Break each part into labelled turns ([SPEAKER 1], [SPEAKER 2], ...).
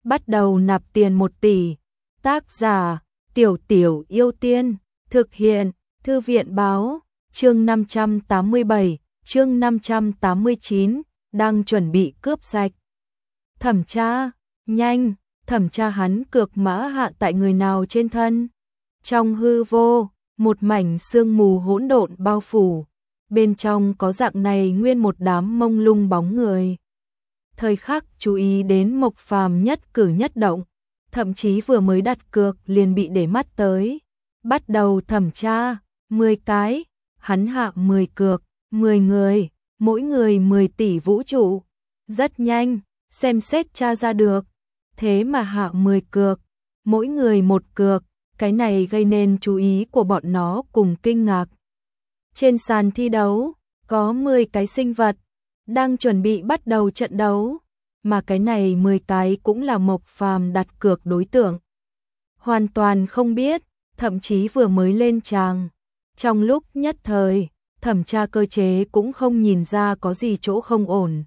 [SPEAKER 1] bắt đầu nạp tiền 1 tỷ. Tác giả: Tiểu Tiểu Yêu Tiên. Thực hiện: Thư viện báo. Chương 587, chương 589, đang chuẩn bị cướp sạch. Thẩm tra, nhanh, thẩm tra hắn cược mã hạ tại người nào trên thân. Trong hư vô, một mảnh sương mù hỗn độn bao phủ, bên trong có dạng này nguyên một đám mông lung bóng người. Thời khắc chú ý đến Mộc Phàm nhất cử nhất động, thậm chí vừa mới đặt cược liền bị để mắt tới. Bắt đầu thẩm tra, 10 cái, hắn hạ 10 cược, 10 người, mỗi người 10 tỷ vũ trụ. Rất nhanh, xem xét tra ra được, thế mà hạ 10 cược, mỗi người 1 cược, cái này gây nên chú ý của bọn nó cùng kinh ngạc. Trên sàn thi đấu, có 10 cái sinh vật, đang chuẩn bị bắt đầu trận đấu, mà cái này 10 cái cũng là Mộc Phàm đặt cược đối tượng. Hoàn toàn không biết, thậm chí vừa mới lên tràng. Trong lúc nhất thời, thẩm tra cơ chế cũng không nhìn ra có gì chỗ không ổn.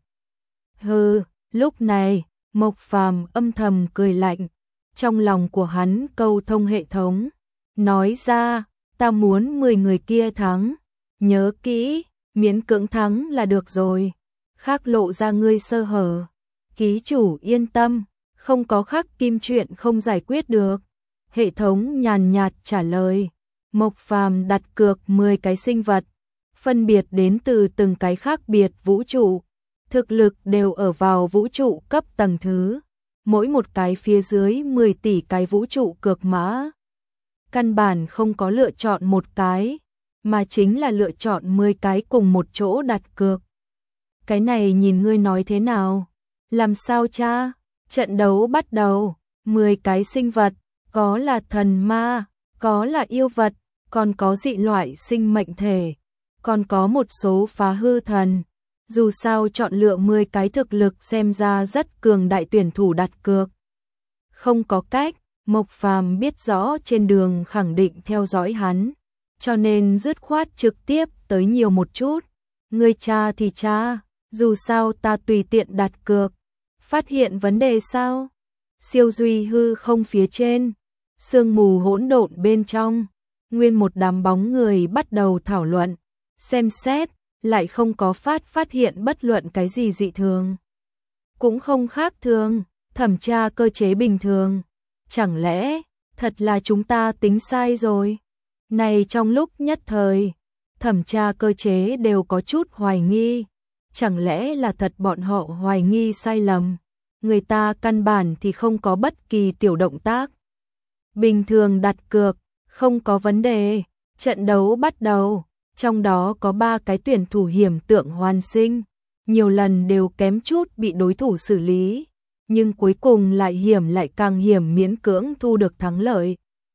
[SPEAKER 1] Hừ, lúc này, Mộc Phàm âm thầm cười lạnh, trong lòng của hắn câu thông hệ thống, nói ra, ta muốn 10 người kia thắng, nhớ kỹ, miễn cưỡng thắng là được rồi, khác lộ ra ngươi sơ hở. Ký chủ yên tâm, không có khắc kim chuyện không giải quyết được. Hệ thống nhàn nhạt trả lời. Mộc Phàm đặt cược 10 cái sinh vật, phân biệt đến từ từng cái khác biệt vũ trụ, thực lực đều ở vào vũ trụ cấp tầng thứ, mỗi một cái phía dưới 10 tỷ cái vũ trụ cược mã. Căn bản không có lựa chọn một cái, mà chính là lựa chọn 10 cái cùng một chỗ đặt cược. Cái này nhìn ngươi nói thế nào? Làm sao cha? Trận đấu bắt đầu, 10 cái sinh vật, có là thần ma, có là yêu vật, còn có dị loại sinh mệnh thể, còn có một số phá hư thần. Dù sao chọn lựa 10 cái thực lực xem ra rất cường đại tuyển thủ đặt cược. Không có cách, Mộc Phàm biết rõ trên đường khẳng định theo dõi hắn, cho nên dứt khoát trực tiếp tới nhiều một chút. Ngươi tra thì tra, dù sao ta tùy tiện đặt cược. Phát hiện vấn đề sao? Siêu duy hư không phía trên, sương mù hỗn độn bên trong, nguyên một đám bóng người bắt đầu thảo luận, xem xét, lại không có phát hiện bất luận cái gì dị thường. Cũng không khác thường, thẩm tra cơ chế bình thường. Chẳng lẽ, thật là chúng ta tính sai rồi? Này trong lúc nhất thời, thẩm tra cơ chế đều có chút hoài nghi. Chẳng lẽ là thật bọn họ hoài nghi sai lầm? Người ta căn bản thì không có bất kỳ tiểu động tác. Bình thường đặt cược, không có vấn đề. Trận đấu bắt đầu, trong đó có 3 cái tuyển thủ hiểm tượng hoàn sinh, nhiều lần đều kém chút bị đối thủ xử lý, nhưng cuối cùng lại càng hiểm miễn cưỡng thu được thắng lợi.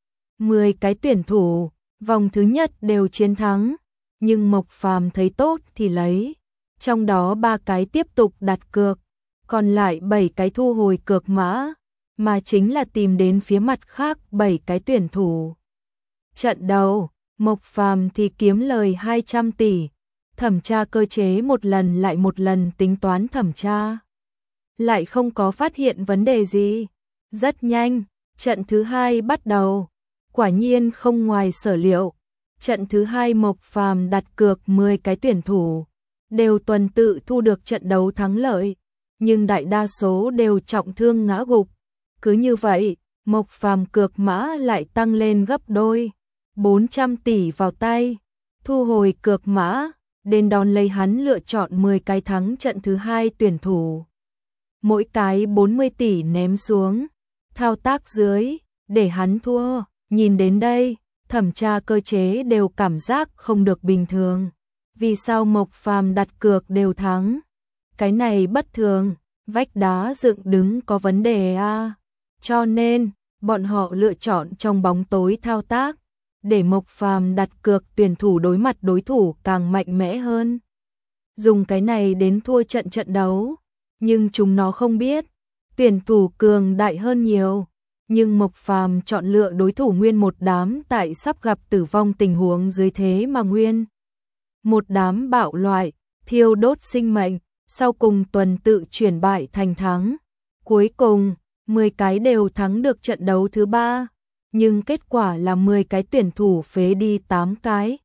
[SPEAKER 1] 10 cái tuyển thủ, vòng thứ nhất đều chiến thắng, nhưng Mộc Phàm thấy tốt thì lấy, trong đó 3 cái tiếp tục đặt cược, còn lại 7 cái thu hồi cược mã, mà chính là tìm đến phía mặt khác 7 cái tuyển thủ. Trận đầu, Mộc Phàm thì kiếm lời 200 tỷ, thẩm tra cơ chế một lần lại một lần tính toán thẩm tra, lại không có phát hiện vấn đề gì. Rất nhanh, trận thứ hai bắt đầu, quả nhiên không ngoài sở liệu. Trận thứ hai Mộc Phàm đặt cược 10 cái tuyển thủ, đều tuần tự thu được trận đấu thắng lợi, nhưng đại đa số đều trọng thương ngã gục. Cứ như vậy, Mộc Phàm cược mã lại tăng lên gấp đôi, 400 tỷ vào tay, thu hồi cược mã, đến đón lấy hắn lựa chọn 10 cái thắng trận thứ hai tuyển thủ. Mỗi cái 40 tỷ ném xuống, thao tác dưới, để hắn thua. Nhìn đến đây, thẩm tra cơ chế đều cảm giác không được bình thường. Vì sao Mộc Phàm đặt cược đều thắng? Cái này bất thường, vách đá dựng đứng có vấn đề à? Cho nên, bọn họ lựa chọn trong bóng tối thao tác, để Mộc Phàm đặt cược tuyển thủ đối mặt đối thủ càng mạnh mẽ hơn. Dùng cái này đến thua trận đấu, nhưng chúng nó không biết, tuyển thủ cường đại hơn nhiều. Nhưng Mộc Phàm chọn lựa đối thủ nguyên một đám tại sắp gặp tử vong tình huống dưới thế mà nguyên. Một đám bạo loại, thiêu đốt sinh mệnh, sau cùng tuần tự chuyển bại thành thắng. Cuối cùng, 10 cái đều thắng được trận đấu thứ 3, nhưng kết quả là 10 cái tuyển thủ phế đi 8 cái.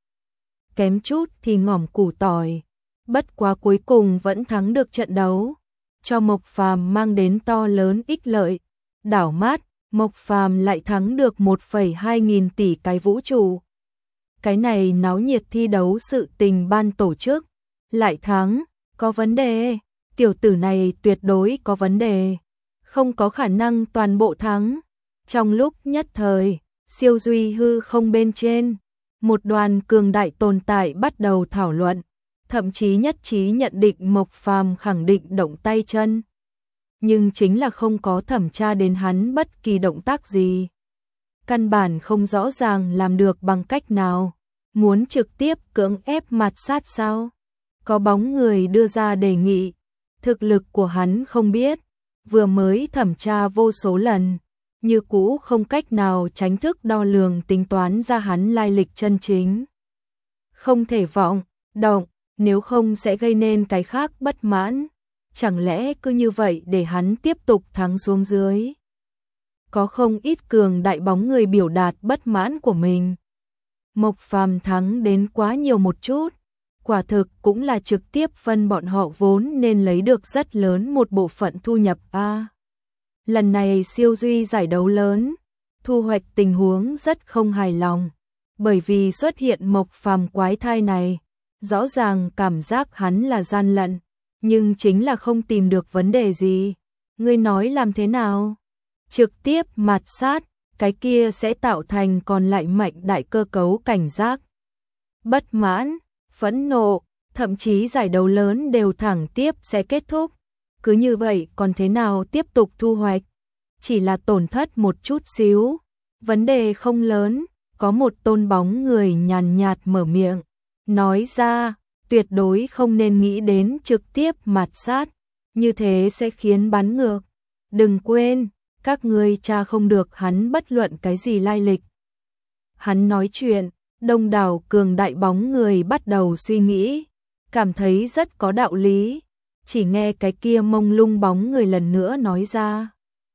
[SPEAKER 1] Kém chút thì ngỏm củ tỏi, bất quá cuối cùng vẫn thắng được trận đấu, cho Mộc Phàm mang đến to lớn ích lợi. Đảo mắt, Mộc Phàm lại thắng được 1,2 nghìn tỷ cái vũ trụ. Cái này náo nhiệt thi đấu sự tình ban tổ chức, lại thắng, có vấn đề, tiểu tử này tuyệt đối có vấn đề, không có khả năng toàn bộ thắng. Trong lúc nhất thời, siêu duy hư không bên trên, một đoàn cường đại tồn tại bắt đầu thảo luận, thậm chí nhất trí nhận định Mộc Phàm khẳng định động tay chân. Nhưng chính là không có thẩm tra đến hắn bất kỳ động tác gì. Căn bản không rõ ràng làm được bằng cách nào, muốn trực tiếp cưỡng ép mạt sát sao? Có bóng người đưa ra đề nghị, thực lực của hắn không biết, vừa mới thẩm tra vô số lần, như cũ không cách nào tránh thức đo lường tính toán ra hắn lai lịch chân chính. Không thể vọng động, nếu không sẽ gây nên cái khác bất mãn. Chẳng lẽ cứ như vậy để hắn tiếp tục thắng xuống dưới? Có không ít cường đại bóng người biểu đạt bất mãn của mình. Mộc Phàm thắng đến quá nhiều một chút, quả thực cũng là trực tiếp phân bọn họ vốn nên lấy được rất lớn một bộ phận thu nhập a. Lần này siêu duy giải đấu lớn, thu hoạch tình huống rất không hài lòng, bởi vì xuất hiện Mộc Phàm quái thai này, rõ ràng cảm giác hắn là gian lận, nhưng chính là không tìm được vấn đề gì. Ngươi nói làm thế nào? Trực tiếp mạt sát, cái kia sẽ tạo thành còn lại mạnh đại cơ cấu cảnh giác. Bất mãn, phẫn nộ, thậm chí giải đấu lớn đều thẳng tiếp sẽ kết thúc. Cứ như vậy còn thế nào tiếp tục thu hoạch? Chỉ là tổn thất một chút xíu, vấn đề không lớn. Có một tôn bóng người nhàn nhạt mở miệng, nói ra, tuyệt đối không nên nghĩ đến trực tiếp mạt sát, như thế sẽ khiến bắn ngược. Đừng quên, các ngươi tra không được hắn bất luận cái gì lai lịch. Hắn nói chuyện, đông đảo cường đại bóng người bắt đầu suy nghĩ, cảm thấy rất có đạo lý, chỉ nghe cái kia mông lung bóng người lần nữa nói ra.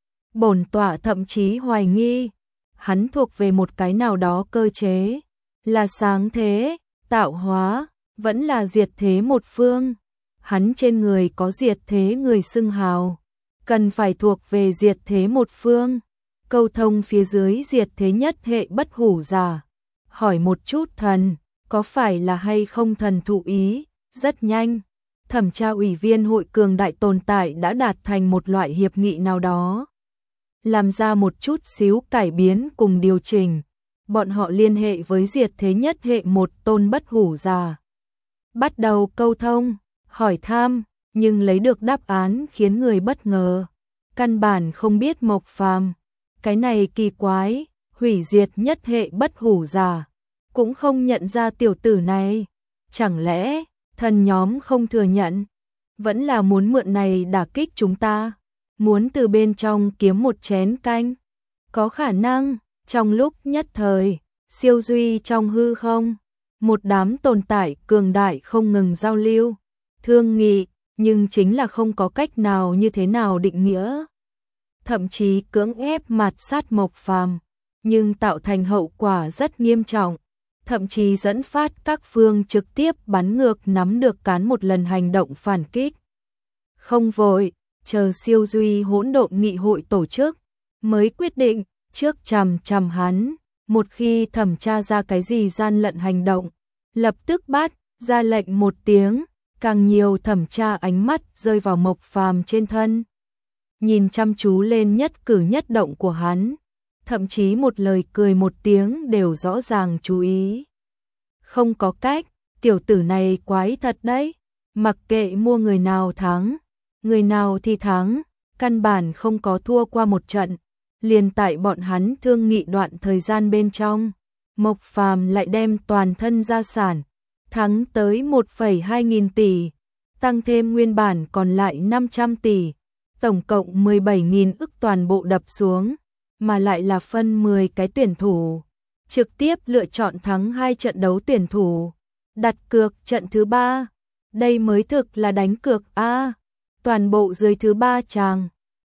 [SPEAKER 1] Bổn tọa thậm chí hoài nghi, hắn thuộc về một cái nào đó cơ chế, là sáng thế, tạo hóa, vẫn là diệt thế một phương. Hắn trên người có diệt thế người xưng hào, cần phải thuộc về diệt thế một phương, câu thông phía dưới diệt thế nhất hệ bất hủ giả. Hỏi một chút thần, có phải là hay không thần thụ ý? Rất nhanh, thẩm tra ủy viên hội cường đại tồn tại đã đạt thành một loại hiệp nghị nào đó, làm ra một chút xíu cải biến cùng điều chỉnh. Bọn họ liên hệ với diệt thế nhất hệ một tôn bất hủ giả, bắt đầu câu thông, hỏi thăm, nhưng lấy được đáp án khiến người bất ngờ. Căn bản không biết Mộc Phàm, cái này kỳ quái, hủy diệt nhất hệ bất hủ giả, cũng không nhận ra tiểu tử này. Chẳng lẽ thần nhóm không thừa nhận, vẫn là muốn mượn này đả kích chúng ta, muốn từ bên trong kiếm một chén canh? Có khả năng. Trong lúc nhất thời, siêu duy trong hư không, một đám tồn tại cường đại không ngừng giao lưu, thương nghị, nhưng chính là không có cách nào như thế nào định nghĩa. Thậm chí cưỡng ép mạt sát Mộc Phàm, nhưng tạo thành hậu quả rất nghiêm trọng, thậm chí dẫn phát các phương trực tiếp bắn ngược nắm được cán một lần hành động phản kích. Không vội, chờ siêu duy hỗn độn nghị hội tổ chức, mới quyết định. Trước chằm hắn, một khi thẩm tra ra cái gì gian lận hành động, lập tức bắt, ra lệnh một tiếng, càng nhiều thẩm tra ánh mắt rơi vào Mộc Phàm trên thân. Nhìn chăm chú lên nhất cử nhất động của hắn, thậm chí một lời cười một tiếng đều rõ ràng chú ý. Không có cách, tiểu tử này quái thật đấy, mặc kệ mua người nào thắng, người nào thì thắng, căn bản không có thua qua một trận. Liền tại bọn hắn thương nghị đoạn thời gian bên trong, Mộc Phàm lại đem toàn thân gia sản thắng tới 1,2 nghìn tỷ, tăng thêm nguyên bản còn lại 500 tỷ, tổng cộng 17.000 ức toàn bộ đập xuống, mà lại là phân 10 cái tuyển thủ, trực tiếp lựa chọn thắng 2 trận đấu tuyển thủ, đặt cược trận thứ 3, đây mới thực là đánh cược a. Toàn bộ dưới thứ 3 chàng,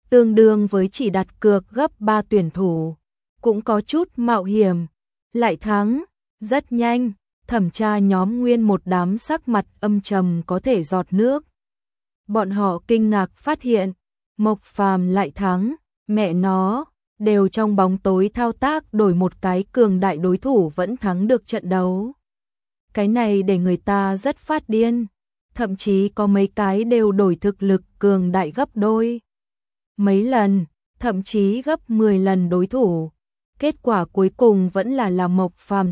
[SPEAKER 1] tương đương với chỉ đặt cược gấp 3 tuyển thủ, cũng có chút mạo hiểm, lại thắng, rất nhanh, thẩm tra nhóm nguyên một đám sắc mặt âm trầm có thể giọt nước. Bọn họ kinh ngạc phát hiện, Mộc Phàm lại thắng, mẹ nó, đều trong bóng tối thao tác đổi một cái cường đại đối thủ vẫn thắng được trận đấu. Cái này để người ta rất phát điên, thậm chí có mấy cái đều đổi thực lực cường đại gấp đôi. Mấy lần, thậm chí gấp 10 lần đối thủ. Kết quả cuối cùng vẫn là Mộc Phàm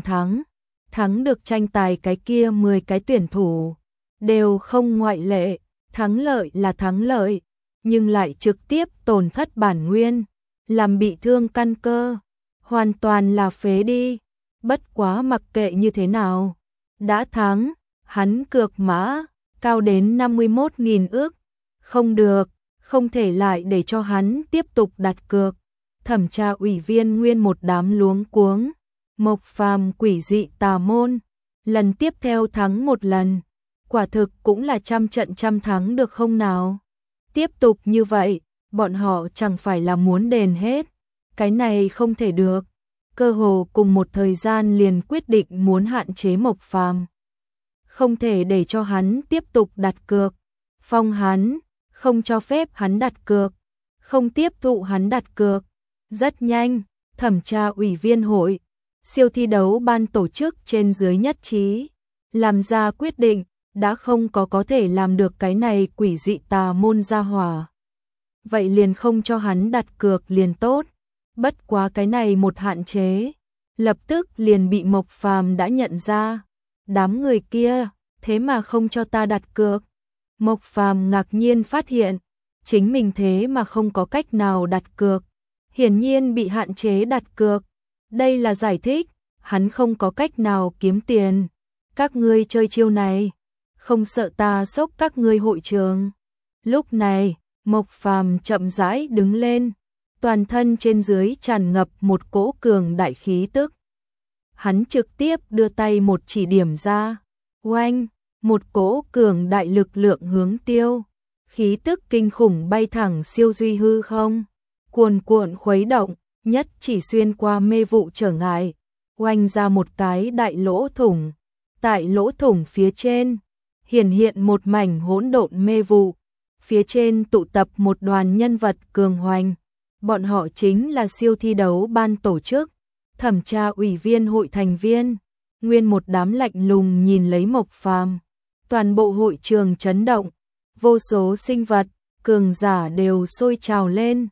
[SPEAKER 1] thắng được tranh tài cái kia 10 cái tuyển thủ, đều không ngoại lệ, thắng lợi là thắng lợi, nhưng lại trực tiếp tổn thất bản nguyên, làm bị thương căn cơ, hoàn toàn là phế đi. Bất quá mặc kệ như thế nào, đã thắng, hắn cược mã, cao đến 51.000 ức, không được, không thể lại để cho hắn tiếp tục đặt cược. Thẩm tra ủy viên nguyên một đám luống cuống, Mộc Phàm quỷ dị tà môn, lần tiếp theo thắng một lần, quả thực cũng là trăm trận trăm thắng được không nào. Tiếp tục như vậy, bọn họ chẳng phải là muốn đền hết, cái này không thể được. Cơ hồ cùng một thời gian liền quyết định muốn hạn chế Mộc Phàm, không thể để cho hắn tiếp tục đặt cược, phong hắn, không cho phép hắn đặt cược, không tiếp thụ hắn đặt cược. Rất nhanh, thẩm tra ủy viên hội, siêu thi đấu ban tổ chức trên dưới nhất trí, làm ra quyết định, đã không có thể làm được cái này quỷ dị tà môn gia hỏa. Vậy liền không cho hắn đặt cược liền tốt, bất quá cái này một hạn chế, lập tức liền bị Mộc Phàm đã nhận ra. Đám người kia, thế mà không cho ta đặt cược. Mộc Phàm ngạc nhiên phát hiện, chính mình thế mà không có cách nào đặt cược. Hiển nhiên bị hạn chế đặt cược. Đây là giải thích, hắn không có cách nào kiếm tiền. Các ngươi chơi chiêu này, không sợ ta xốc các ngươi hội trường. Lúc này, Mộc Phàm chậm rãi đứng lên, toàn thân trên dưới tràn ngập một cỗ cường đại khí tức. Hắn trực tiếp đưa tay một chỉ điểm ra, oanh, một cỗ cường đại lực lượng hướng tiêu, khí tức kinh khủng bay thẳng siêu duy hư không, cuồn cuộn khuấy động, nhất chỉ xuyên qua mê vụ trở ngại, oanh ra một cái đại lỗ thủng. Tại lỗ thủng phía trên, hiện một mảnh hỗn độn mê vụ, phía trên tụ tập một đoàn nhân vật cường hoành. Bọn họ chính là siêu thi đấu ban tổ chức, thẩm tra ủy viên hội thành viên, nguyên một đám lạnh lùng nhìn lấy Mộc Phàm. Toàn bộ hội trường chấn động, vô số sinh vật, cường giả đều sôi trào lên.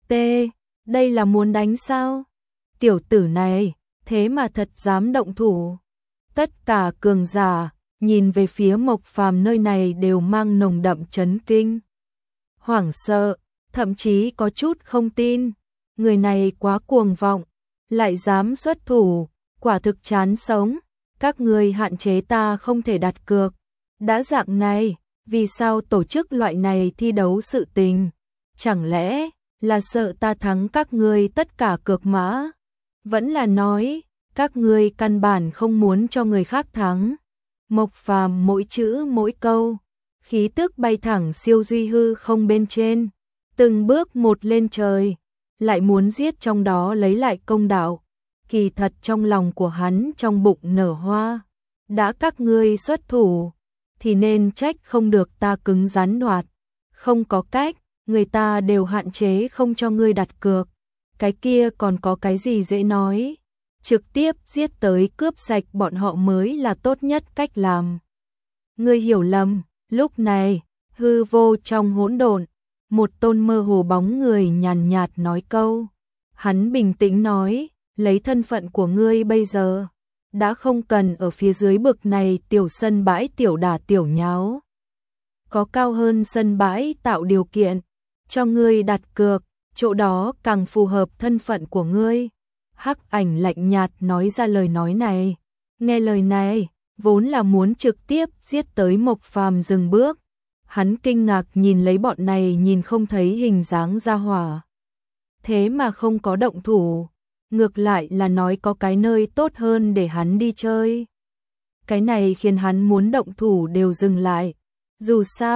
[SPEAKER 1] Đây là muốn đánh sao? Tiểu tử này, thế mà thật dám động thủ. Tất cả cường giả, nhìn về phía Mộc Phàm nơi này đều mang nồng đậm chấn kinh. Hoảng sợ, thậm chí có chút không tin. Người này quá cuồng vọng, lại dám xuất thủ, quả thực chán sống. Các ngươi hạn chế ta không thể đặt cược. Đã dạng này, vì sao tổ chức loại này thi đấu sự tình? Chẳng lẽ là sợ ta thắng các ngươi tất cả cược mã? Vẫn là nói, các ngươi căn bản không muốn cho người khác thắng. Mộc Phàm mỗi chữ mỗi câu, khí tức bay thẳng siêu duy hư không bên trên, từng bước một lên trời, lại muốn giết trong đó lấy lại công đạo. Kỳ thật trong lòng của hắn trong bụng nở hoa, đã các ngươi xuất thủ, thì nên trách không được ta cứng rắn đoạt. Không có cách, người ta đều hạn chế không cho ngươi đặt cược. Cái kia còn có cái gì dễ nói. Trực tiếp giết tới cướp sạch bọn họ mới là tốt nhất cách làm. Ngươi hiểu lầm. Lúc này, hư vô trong hỗn độn, một tôn mơ hồ bóng người nhàn nhạt nói câu. Hắn bình tĩnh nói, lấy thân phận của ngươi bây giờ, đã không cần ở phía dưới bực này tiểu sân bãi tiểu đả tiểu nháo. Có cao hơn sân bãi tạo điều kiện, cho ngươi đặt cược, chỗ đó càng phù hợp thân phận của ngươi. Hắc Ảnh lạnh nhạt nói ra lời nói này. Nghe lời này, vốn là muốn trực tiếp giết tới Mộc Phàm dừng bước. Hắn kinh ngạc nhìn lấy bọn này nhìn không thấy hình dáng ra hỏa. Thế mà không có động thủ, ngược lại là nói có cái nơi tốt hơn để hắn đi chơi. Cái này khiến hắn muốn động thủ đều dừng lại. Dù sao,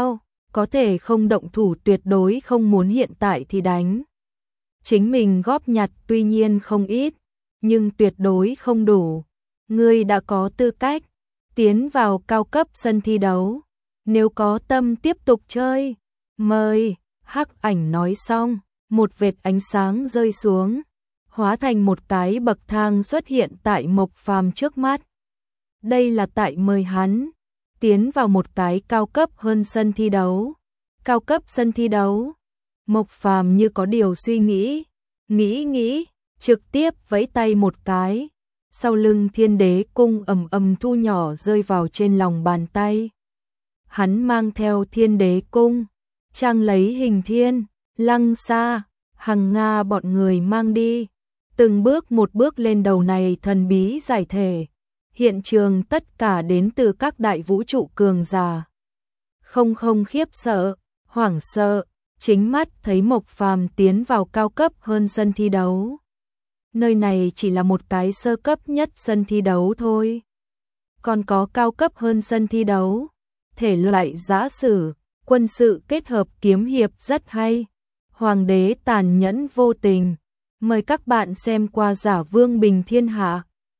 [SPEAKER 1] có thể không động thủ, tuyệt đối không muốn hiện tại thì đánh. Chính mình góp nhặt tuy nhiên không ít, nhưng tuyệt đối không đủ. Ngươi đã có tư cách tiến vào cao cấp sân thi đấu, nếu có tâm tiếp tục chơi, mời. Hắc ảnh nói xong, một vệt ánh sáng rơi xuống, hóa thành một cái bậc thang xuất hiện tại Mộc Phàm trước mắt. Đây là tại mời hắn tiến vào một cái cao cấp hơn sân thi đấu. Cao cấp sân thi đấu. Mộc Phàm như có điều suy nghĩ, nghĩ, trực tiếp vẫy tay một cái. Sau lưng Thiên Đế cung ầm ầm thu nhỏ rơi vào trên lòng bàn tay. Hắn mang theo Thiên Đế cung, trang lấy hình thiên, lăng xa, hằng nga bọn người mang đi. Từng bước một bước lên đầu này thần bí giải thể. Hiện trường tất cả đến từ các đại vũ trụ cường giả. Không khiếp sợ, hoảng sợ, chính mắt thấy Mộc Phàm tiến vào cao cấp hơn sân thi đấu. Nơi này chỉ là một cái sơ cấp nhất sân thi đấu thôi. Còn có cao cấp hơn sân thi đấu. Thể loại giã sử, quân sự kết hợp kiếm hiệp rất hay. Hoàng đế tàn nhẫn vô tình. Mời các bạn xem qua Giả Vương Bình Thiên Hạ.